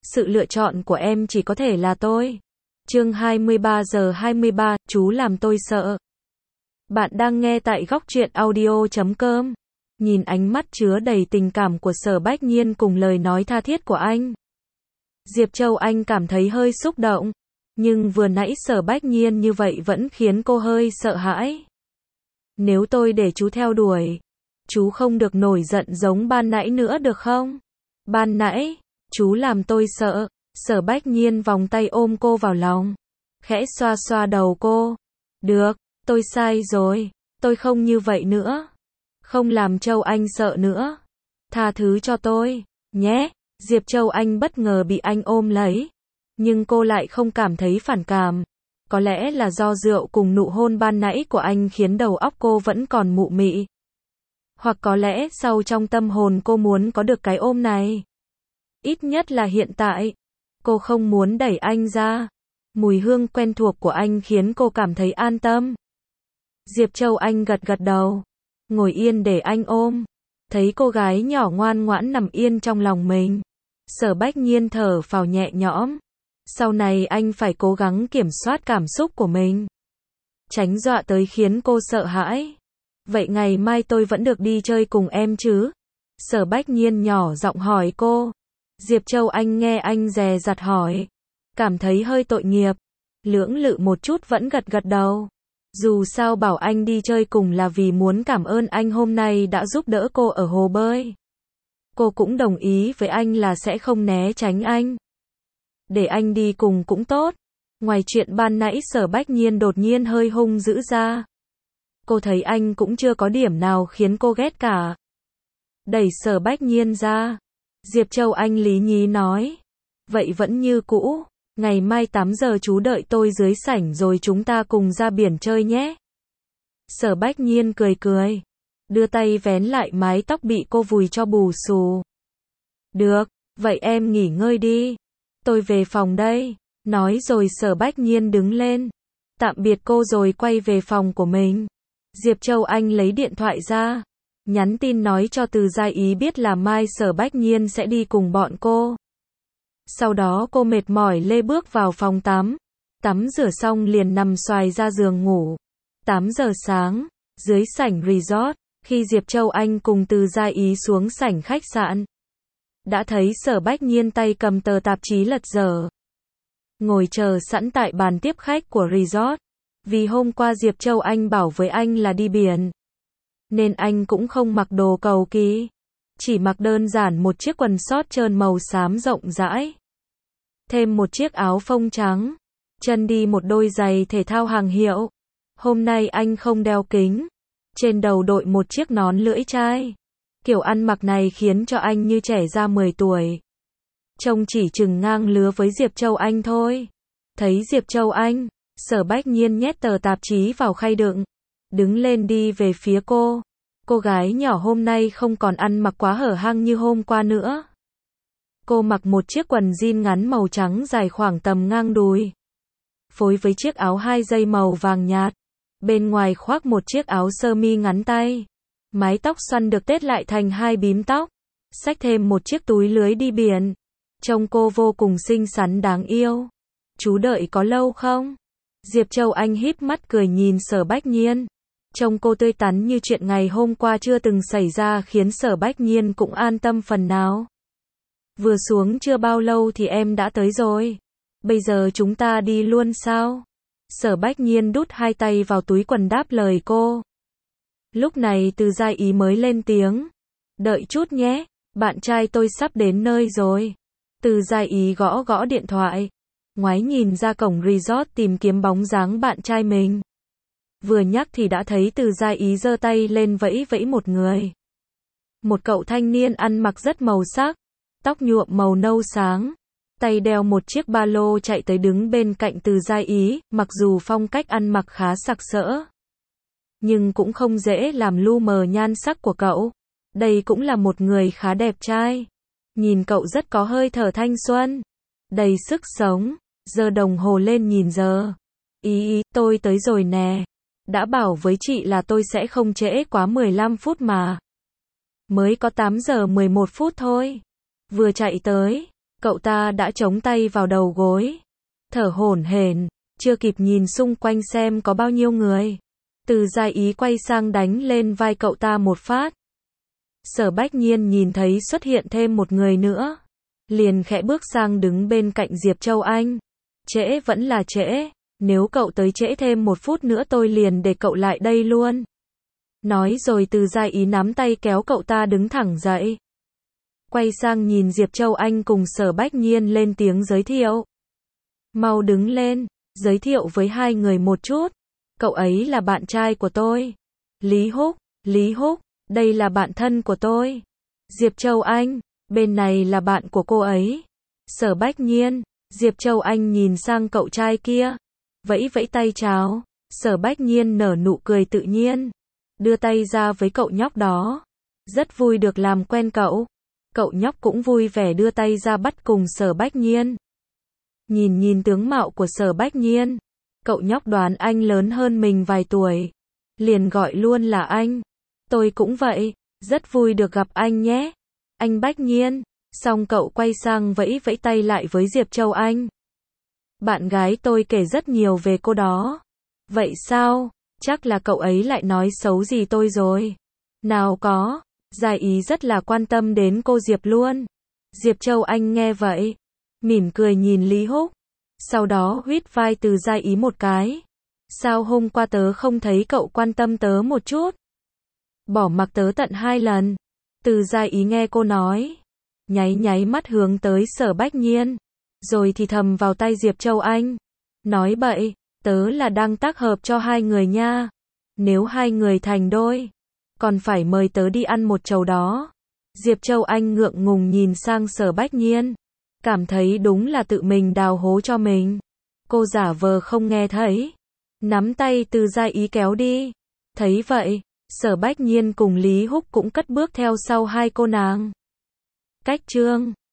sự lựa chọn của em chỉ có thể là tôi. Chương 23 giờ 23, chú làm tôi sợ. Bạn đang nghe tại góc truyện audio.com. Nhìn ánh mắt chứa đầy tình cảm của Sở Bách Nhiên cùng lời nói tha thiết của anh, Diệp Châu Anh cảm thấy hơi xúc động. Nhưng vừa nãy Sở Bách Nhiên như vậy vẫn khiến cô hơi sợ hãi. Nếu tôi để chú theo đuổi, chú không được nổi giận giống ban nãy nữa được không? Ban nãy, chú làm tôi sợ. Sở Bách Nhiên vòng tay ôm cô vào lòng, khẽ xoa xoa đầu cô. Được, tôi sai rồi, tôi không như vậy nữa. Không làm Châu Anh sợ nữa. Tha thứ cho tôi, nhé. Diệp Châu Anh bất ngờ bị anh ôm lấy. Nhưng cô lại không cảm thấy phản cảm. Có lẽ là do rượu cùng nụ hôn ban nãy của anh khiến đầu óc cô vẫn còn mụ mị. Hoặc có lẽ sâu trong tâm hồn cô muốn có được cái ôm này. Ít nhất là hiện tại. Cô không muốn đẩy anh ra. Mùi hương quen thuộc của anh khiến cô cảm thấy an tâm. Diệp Châu Anh gật gật đầu, ngồi yên để anh ôm. Thấy cô gái nhỏ ngoan ngoãn nằm yên trong lòng mình, Sở Bách Nhiên thở phào nhẹ nhõm. Sau này anh phải cố gắng kiểm soát cảm xúc của mình, tránh dọa tới khiến cô sợ hãi. Vậy ngày mai tôi vẫn được đi chơi cùng em chứ? Sở Bách Nhiên nhỏ giọng hỏi cô. Diệp Châu Anh nghe anh dè dặt hỏi, cảm thấy hơi tội nghiệp. Lưỡng lự một chút vẫn gật gật đầu. Dù sao bảo anh đi chơi cùng là vì muốn cảm ơn anh hôm nay đã giúp đỡ cô ở hồ bơi. Cô cũng đồng ý với anh là sẽ không né tránh anh. Để anh đi cùng cũng tốt. Ngoài chuyện ban nãy Sở Bách Nhiên đột nhiên hơi hung dữ ra. Cô thấy anh cũng chưa có điểm nào khiến cô ghét cả. Đẩy Sở Bách Nhiên ra, Diệp Châu Anh lý nhí nói. Vậy vẫn như cũ, ngày mai 8 giờ chú đợi tôi dưới sảnh rồi chúng ta cùng ra biển chơi nhé. Sở Bách Nhiên cười cười, đưa tay vén lại mái tóc bị cô vùi cho bù xù. Được, vậy em nghỉ ngơi đi. Tôi về phòng đây. Nói rồi Sở Bách Nhiên đứng lên, tạm biệt cô rồi quay về phòng của mình. Diệp Châu Anh lấy điện thoại ra, nhắn tin nói cho Từ Gia Ý biết là mai Sở Bách Nhiên sẽ đi cùng bọn cô. Sau đó cô mệt mỏi lê bước vào phòng tắm. Tắm rửa xong liền nằm xoài ra giường ngủ. 8 giờ sáng, dưới sảnh resort, khi Diệp Châu Anh cùng Từ Gia Ý xuống sảnh khách sạn, đã thấy Sở Bách Nhiên tay cầm tờ tạp chí lật dở, ngồi chờ sẵn tại bàn tiếp khách của resort. Vì hôm qua Diệp Châu Anh bảo với anh là đi biển, nên anh cũng không mặc đồ cầu kỳ, chỉ mặc đơn giản một chiếc quần short trơn màu xám rộng rãi, thêm một chiếc áo phông trắng, chân đi một đôi giày thể thao hàng hiệu. Hôm nay anh không đeo kính, trên đầu đội một chiếc nón lưỡi chai. Kiểu ăn mặc này khiến cho anh như trẻ ra 10 tuổi. Trông chỉ chừng ngang lứa với Diệp Châu Anh thôi. Thấy Diệp Châu Anh, Sở Bách Nhiên nhét tờ tạp chí vào khay đựng, đứng lên đi về phía cô. Cô gái nhỏ hôm nay không còn ăn mặc quá hở hang như hôm qua nữa. Cô mặc một chiếc quần jean ngắn màu trắng dài khoảng tầm ngang đùi, phối với chiếc áo 2 dây màu vàng nhạt. Bên ngoài khoác một chiếc áo sơ mi ngắn tay. Mái tóc xoăn được tết lại thành 2 bím tóc. Xách thêm một chiếc túi lưới đi biển. Trông cô vô cùng xinh xắn đáng yêu. Chú đợi có lâu không? Diệp Châu Anh híp mắt cười nhìn Sở Bách Nhiên. Trông cô tươi tắn như chuyện ngày hôm qua chưa từng xảy ra khiến Sở Bách Nhiên cũng an tâm phần nào. Vừa xuống chưa bao lâu thì em đã tới rồi. Bây giờ chúng ta đi luôn sao? Sở Bách Nhiên đút 2 tay vào túi quần đáp lời cô. Lúc này Từ Gia Ý mới lên tiếng. Đợi chút nhé, bạn trai tôi sắp đến nơi rồi. Từ Gia Ý gõ gõ điện thoại, ngoái nhìn ra cổng resort tìm kiếm bóng dáng bạn trai mình. Vừa nhắc thì đã thấy Từ Gia Ý giơ tay lên vẫy vẫy một người. Một cậu thanh niên ăn mặc rất màu sắc, tóc nhuộm màu nâu sáng, tay đeo một chiếc ba lô chạy tới đứng bên cạnh Từ Gia Ý. Mặc dù phong cách ăn mặc khá sặc sỡ, nhưng cũng không dễ làm lu mờ nhan sắc của cậu. Đây cũng là một người khá đẹp trai. Nhìn cậu rất có hơi thở thanh xuân, đầy sức sống. Giơ đồng hồ lên nhìn giờ. Ý, tôi tới rồi nè. Đã bảo với chị là tôi sẽ không trễ quá 15 phút mà. Mới có 8 giờ 11 phút thôi. Vừa chạy tới, Cậu ta đã chống tay vào đầu gối, thở hổn hển, chưa kịp nhìn xung quanh xem có bao nhiêu người. Từ Gia Ý quay sang đánh lên vai cậu ta một phát. Sở Bách Nhiên nhìn thấy xuất hiện thêm một người nữa, liền khẽ bước sang đứng bên cạnh Diệp Châu Anh. Trễ vẫn là trễ, nếu cậu tới trễ thêm 1 phút nữa tôi liền để cậu lại đây luôn. Nói rồi Từ Gia Ý nắm tay kéo cậu ta đứng thẳng dậy. Quay sang nhìn Diệp Châu Anh cùng Sở Bách Nhiên lên tiếng giới thiệu. Mau đứng lên, giới thiệu với hai người một chút. Cậu ấy là bạn trai của tôi. Lý Húc, đây là bạn thân của tôi. Diệp Châu Anh, bên này là bạn của cô ấy. Sở Bách Nhiên, Diệp Châu Anh nhìn sang cậu trai kia, vẫy vẫy tay chào. Sở Bách Nhiên nở nụ cười tự nhiên, đưa tay ra với cậu nhóc đó. Rất vui được làm quen cậu. Cậu nhóc cũng vui vẻ đưa tay ra bắt cùng Sở Bách Nhiên. Nhìn tướng mạo của Sở Bách Nhiên, cậu nhóc đoán anh lớn hơn mình vài tuổi, liền gọi luôn là anh. Tôi cũng vậy, rất vui được gặp anh nhé. Anh Bách Nhiên. Xong cậu quay sang vẫy vẫy tay lại với Diệp Châu Anh. Bạn gái tôi kể rất nhiều về cô đó. Vậy sao? Chắc là cậu ấy lại nói xấu gì tôi rồi. Nào có, Gia Ý rất là quan tâm đến cô Diệp luôn. Diệp Châu Anh nghe vậy, mỉm cười nhìn Lý Húc, sau đó huýt vai Từ Gia Ý một cái. Sao hôm qua tớ không thấy cậu quan tâm tớ một chút? Bỏ mặc tớ tận 2 lần. Từ Gia Ý nghe cô nói, nháy mắt hướng tới Sở Bách Nhiên, rồi thì thầm vào tai Diệp Châu Anh. Nói bậy, tớ là đang tác hợp cho hai người nha. Nếu hai người thành đôi, còn phải mời tớ đi ăn một chầu đó. Diệp Châu Anh ngượng ngùng nhìn sang Sở Bách Nhiên, cảm thấy đúng là tự mình đào hố cho mình. Cô giả vờ không nghe thấy, nắm tay Từ Gia Ý kéo đi. Thấy vậy, Sở Bách Nhiên cùng Lý Húc cũng cất bước theo sau hai cô nàng. Cách chương